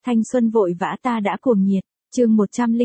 Thanh xuân vội vã ta đã cuồng nhiệt. Chương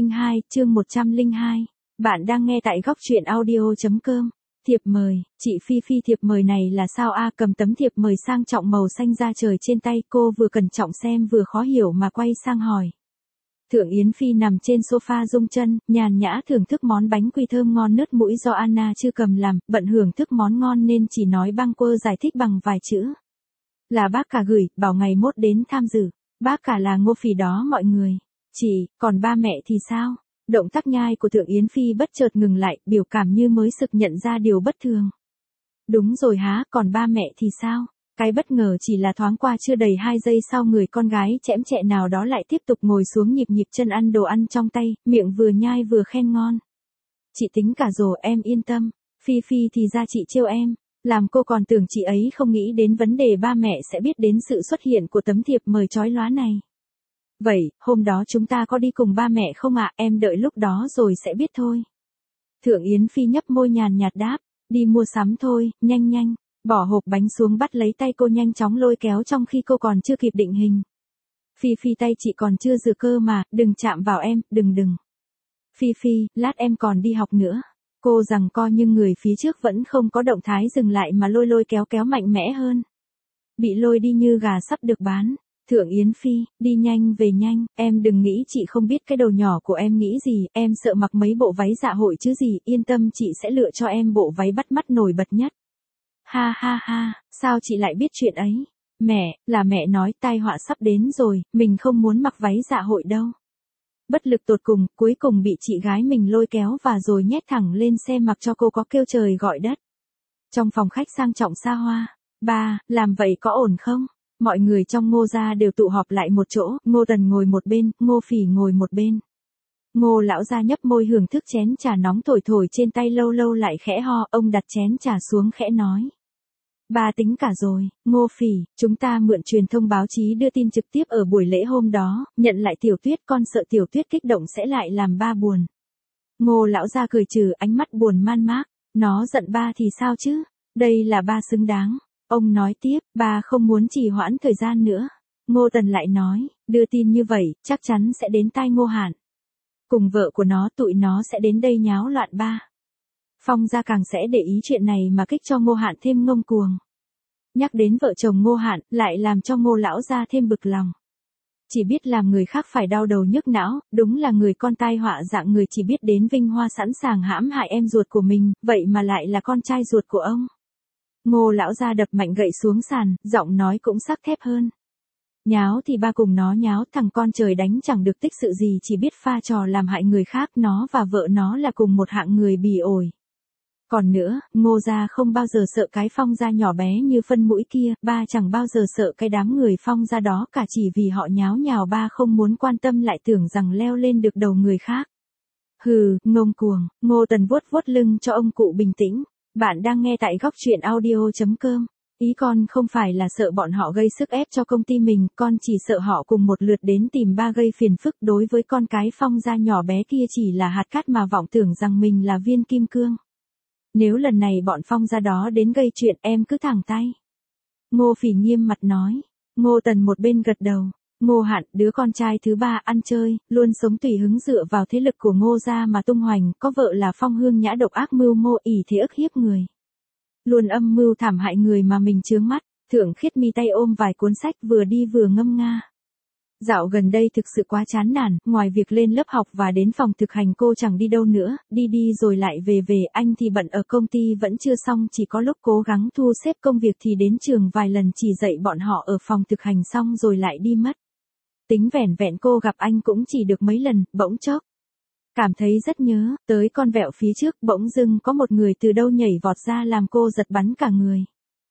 102. Bạn đang nghe tại góc truyện audio.com. Thiệp mời, chị Phi Phi thiệp mời này là sao a? Cầm tấm thiệp mời sang trọng màu xanh da trời trên tay, cô vừa cẩn trọng xem vừa khó hiểu mà quay sang hỏi. Thượng Yến Phi nằm trên sofa rung chân, nhàn nhã thưởng thức món bánh quy thơm ngon nứt mũi do Anna chưa cầm làm, bận hưởng thức món ngon nên chỉ nói bâng quơ giải thích bằng vài chữ. Là bác cả gửi, bảo ngày mốt đến tham dự. Bác cả là Ngô Phỉ đó mọi người. Chị, còn ba mẹ thì sao? Động tác nhai của Thượng Yến Phi bất chợt ngừng lại, biểu cảm như mới sực nhận ra điều bất thường. Đúng rồi há, còn ba mẹ thì sao? Cái bất ngờ chỉ là thoáng qua chưa đầy 2 giây sau, người con gái chẽm chẹ nào đó lại tiếp tục ngồi xuống nhịp nhịp chân ăn đồ ăn trong tay, miệng vừa nhai vừa khen ngon. Chị tính cả rồi, em yên tâm. Phi Phi thì ra chị trêu em. Làm cô còn tưởng chị ấy không nghĩ đến vấn đề ba mẹ sẽ biết đến sự xuất hiện của tấm thiệp mời chói lóa này. Vậy, hôm đó chúng ta có đi cùng ba mẹ không ạ? Em đợi lúc đó rồi sẽ biết thôi. Thượng Yến Phi nhấp môi nhàn nhạt đáp, đi mua sắm thôi, nhanh nhanh. Bỏ hộp bánh xuống bắt lấy tay cô nhanh chóng lôi kéo trong khi cô còn chưa kịp định hình. Phi Phi tay chị còn chưa rửa cơ mà, đừng chạm vào em, đừng. Phi Phi, lát em còn đi học nữa. Cô giằng co nhưng người phía trước vẫn không có động thái dừng lại mà lôi kéo mạnh mẽ hơn. Bị lôi đi như gà sắp được bán. Thượng Yến Phi, đi nhanh về nhanh, em đừng nghĩ chị không biết cái đầu nhỏ của em nghĩ gì, em sợ mặc mấy bộ váy dạ hội chứ gì, yên tâm chị sẽ lựa cho em bộ váy bắt mắt nổi bật nhất. Ha, sao chị lại biết chuyện ấy? Mẹ, là mẹ nói tai họa sắp đến rồi, mình không muốn mặc váy dạ hội đâu. Bất lực tột cùng, cuối cùng bị chị gái mình lôi kéo và rồi nhét thẳng lên xe mặc cho cô có kêu trời gọi đất. Trong phòng khách sang trọng xa hoa, ba, làm vậy có ổn không? Mọi người trong Ngô gia đều tụ họp lại một chỗ, Ngô Tần ngồi một bên, Ngô Phỉ ngồi một bên. Ngô lão gia nhấp môi hưởng thức chén trà nóng thổi trên tay, lâu lâu lại khẽ ho, ông đặt chén trà xuống khẽ nói. Ba tính cả rồi, Ngô Phỉ, chúng ta mượn truyền thông báo chí đưa tin trực tiếp ở buổi lễ hôm đó, nhận lại Tiểu Tuyết, con sợ Tiểu Tuyết kích động sẽ lại làm ba buồn. Ngô lão gia cười trừ, ánh mắt buồn man mác, nó giận ba thì sao chứ, đây là ba xứng đáng. Ông nói tiếp, ba không muốn trì hoãn thời gian nữa. Ngô Tần lại nói, đưa tin như vậy, chắc chắn sẽ đến tai Ngô Hạn. Cùng vợ của nó, tụi nó sẽ đến đây nháo loạn ba. Phong gia càng sẽ để ý chuyện này mà kích cho Ngô Hạn thêm ngông cuồng. Nhắc đến vợ chồng Ngô Hạn, lại làm cho Ngô lão gia thêm bực lòng. Chỉ biết làm người khác phải đau đầu nhức não, đúng là người con tai họa dạng người chỉ biết đến vinh hoa sẵn sàng hãm hại em ruột của mình, vậy mà lại là con trai ruột của ông. Ngô lão gia đập mạnh gậy xuống sàn, giọng nói cũng sắc thép hơn. Nháo thì ba cùng nó nháo, thằng con trời đánh chẳng được tích sự gì, chỉ biết pha trò làm hại người khác, nó và vợ nó là cùng một hạng người bỉ ổi. Còn nữa, Ngô gia không bao giờ sợ cái Phong gia nhỏ bé như phân mũi kia, ba chẳng bao giờ sợ cái đám người Phong gia đó cả, chỉ vì họ nháo nhào ba không muốn quan tâm lại tưởng rằng leo lên được đầu người khác. Hừ, ngông cuồng. Ngô Tần vuốt lưng cho ông cụ bình tĩnh. Bạn đang nghe tại góc truyện audio.com. Ý con không phải là sợ bọn họ gây sức ép cho công ty mình, con chỉ sợ họ cùng một lượt đến tìm ba gây phiền phức. Đối với con cái Phong gia nhỏ bé kia chỉ là hạt cát mà vọng tưởng rằng mình là viên kim cương. Nếu lần này bọn Phong gia đó đến gây chuyện, em cứ thẳng tay. Ngô Phỉ nghiêm mặt nói. Ngô Tần một bên gật đầu. Ngô Hạn, đứa con trai thứ ba, ăn chơi, luôn sống tùy hứng dựa vào thế lực của Ngô gia mà tung hoành, có vợ là Phong Hương Nhã độc ác mưu mô ỷ thế ức hiếp người. Luôn âm mưu thảm hại người mà mình chướng mắt. Thượng Khiết Mi tay ôm vài cuốn sách vừa đi vừa ngâm nga. Dạo gần đây thực sự quá chán nản, ngoài việc lên lớp học và đến phòng thực hành cô chẳng đi đâu nữa, đi rồi lại về, anh thì bận ở công ty vẫn chưa xong, chỉ có lúc cố gắng thu xếp công việc thì đến trường vài lần chỉ dạy bọn họ ở phòng thực hành xong rồi lại đi mất. Tính vẻn vẹn cô gặp anh cũng chỉ được mấy lần, bỗng chốc. Cảm thấy rất nhớ, tới con vẹo phía trước bỗng dưng có một người từ đâu nhảy vọt ra làm cô giật bắn cả người.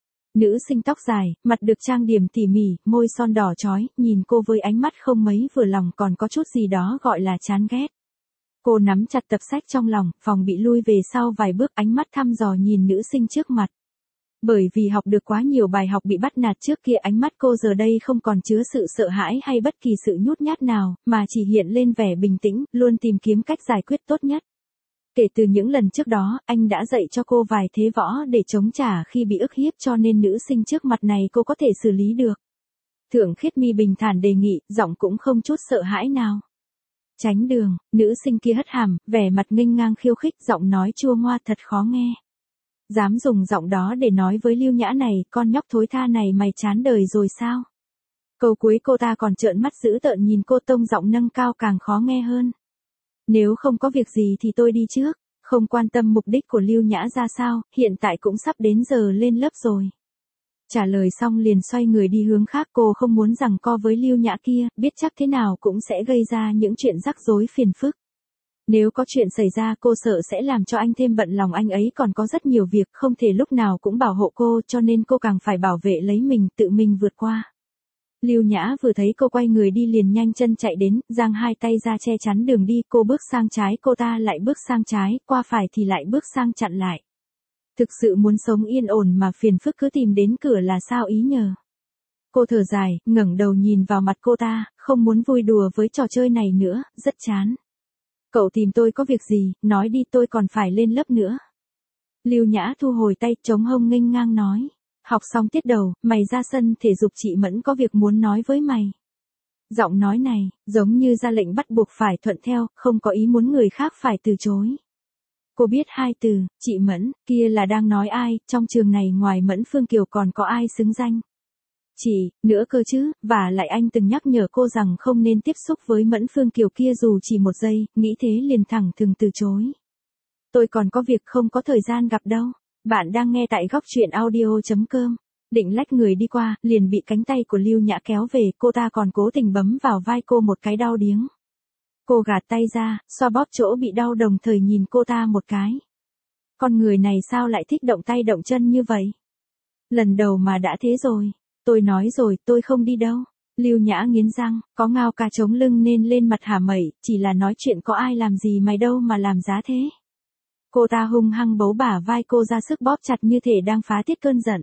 Nữ sinh tóc dài, mặt được trang điểm tỉ mỉ, môi son đỏ chói, nhìn cô với ánh mắt không mấy vừa lòng, còn có chút gì đó gọi là chán ghét. Cô nắm chặt tập sách trong lòng, phòng bị lui về sau vài bước, ánh mắt thăm dò nhìn nữ sinh trước mặt. Bởi vì học được quá nhiều bài học bị bắt nạt trước kia, ánh mắt cô giờ đây không còn chứa sự sợ hãi hay bất kỳ sự nhút nhát nào, mà chỉ hiện lên vẻ bình tĩnh, luôn tìm kiếm cách giải quyết tốt nhất. Kể từ những lần trước đó, anh đã dạy cho cô vài thế võ để chống trả khi bị ức hiếp, cho nên nữ sinh trước mặt này cô có thể xử lý được. Thượng Khiết Mi bình thản đề nghị, giọng cũng không chút sợ hãi nào. Tránh đường, nữ sinh kia hất hàm, vẻ mặt nghênh ngang khiêu khích, giọng nói chua ngoa thật khó nghe. Dám dùng giọng đó để nói với Lưu Nhã này, con nhóc thối tha này mày chán đời rồi sao? Câu cuối cô ta còn trợn mắt dữ tợn nhìn cô, tông giọng nâng cao càng khó nghe hơn. Nếu không có việc gì thì tôi đi trước, không quan tâm mục đích của Lưu Nhã ra sao, hiện tại cũng sắp đến giờ lên lớp rồi. Trả lời xong liền xoay người đi hướng khác, cô không muốn giằng co với Lưu Nhã kia, biết chắc thế nào cũng sẽ gây ra những chuyện rắc rối phiền phức. Nếu có chuyện xảy ra cô sợ sẽ làm cho anh thêm bận lòng, anh ấy còn có rất nhiều việc, không thể lúc nào cũng bảo hộ cô, cho nên cô càng phải bảo vệ lấy mình, tự mình vượt qua. Lưu Nhã vừa thấy cô quay người đi liền nhanh chân chạy đến, giang hai tay ra che chắn đường đi, cô bước sang trái cô ta lại bước sang trái, qua phải thì lại bước sang chặn lại. Thực sự muốn sống yên ổn mà phiền phức cứ tìm đến cửa là sao ý nhờ. Cô thở dài, ngẩng đầu nhìn vào mặt cô ta, không muốn vui đùa với trò chơi này nữa, rất chán. Cậu tìm tôi có việc gì, nói đi, tôi còn phải lên lớp nữa. Lưu Nhã thu hồi tay, chống hông nghênh ngang nói. Học xong tiết đầu, mày ra sân thể dục, chị Mẫn có việc muốn nói với mày. Giọng nói này, giống như ra lệnh bắt buộc phải thuận theo, không có ý muốn người khác phải từ chối. Cô biết hai từ, chị Mẫn, kia là đang nói ai, trong trường này ngoài Mẫn Phương Kiều còn có ai xứng danh. Chị, nữa cơ chứ, và lại anh từng nhắc nhở cô rằng không nên tiếp xúc với Mẫn Phương Kiều kia dù chỉ một giây, nghĩ thế liền thẳng thừng từ chối. Tôi còn có việc không có thời gian gặp đâu. Bạn đang nghe tại góc truyện audio.com. Định lách người đi qua, liền bị cánh tay của Lưu Nhã kéo về, cô ta còn cố tình bấm vào vai cô một cái đau điếng. Cô gạt tay ra, xoa bóp chỗ bị đau đồng thời nhìn cô ta một cái. Con người này sao lại thích động tay động chân như vậy? Lần đầu mà đã thế rồi. Tôi nói rồi, tôi không đi đâu. Lưu Nhã nghiến răng, có ngao ca chống lưng nên lên mặt hả mẩy, chỉ là nói chuyện có ai làm gì mày đâu mà làm giá thế. Cô ta hung hăng bấu bả vai cô ra sức bóp chặt như thể đang phá tiết cơn giận.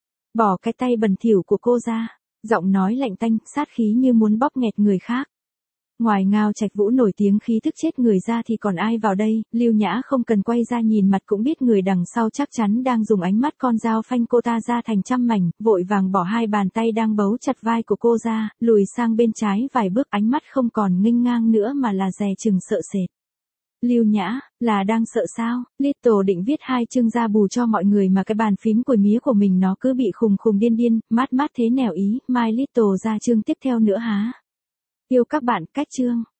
Bỏ cái tay bẩn thỉu của cô ra, giọng nói lạnh tanh, sát khí như muốn bóp nghẹt người khác. Ngoài Ngao Trạch Vũ nổi tiếng khí tức chết người ra thì còn ai vào đây, Lưu Nhã không cần quay ra nhìn mặt cũng biết người đằng sau chắc chắn đang dùng ánh mắt con dao phanh cô ta ra thành trăm mảnh, vội vàng bỏ hai bàn tay đang bấu chặt vai của cô ra, lùi sang bên trái vài bước, ánh mắt không còn nghênh ngang nữa mà là dè chừng sợ sệt. Lưu Nhã, là đang sợ sao? Little định viết 2 chương ra bù cho mọi người mà cái bàn phím cùi mía của mình nó cứ bị khùng khùng điên điên, mát thế nẻo ý, mai Little ra chương tiếp theo nữa há. Yêu các bạn, cách chương.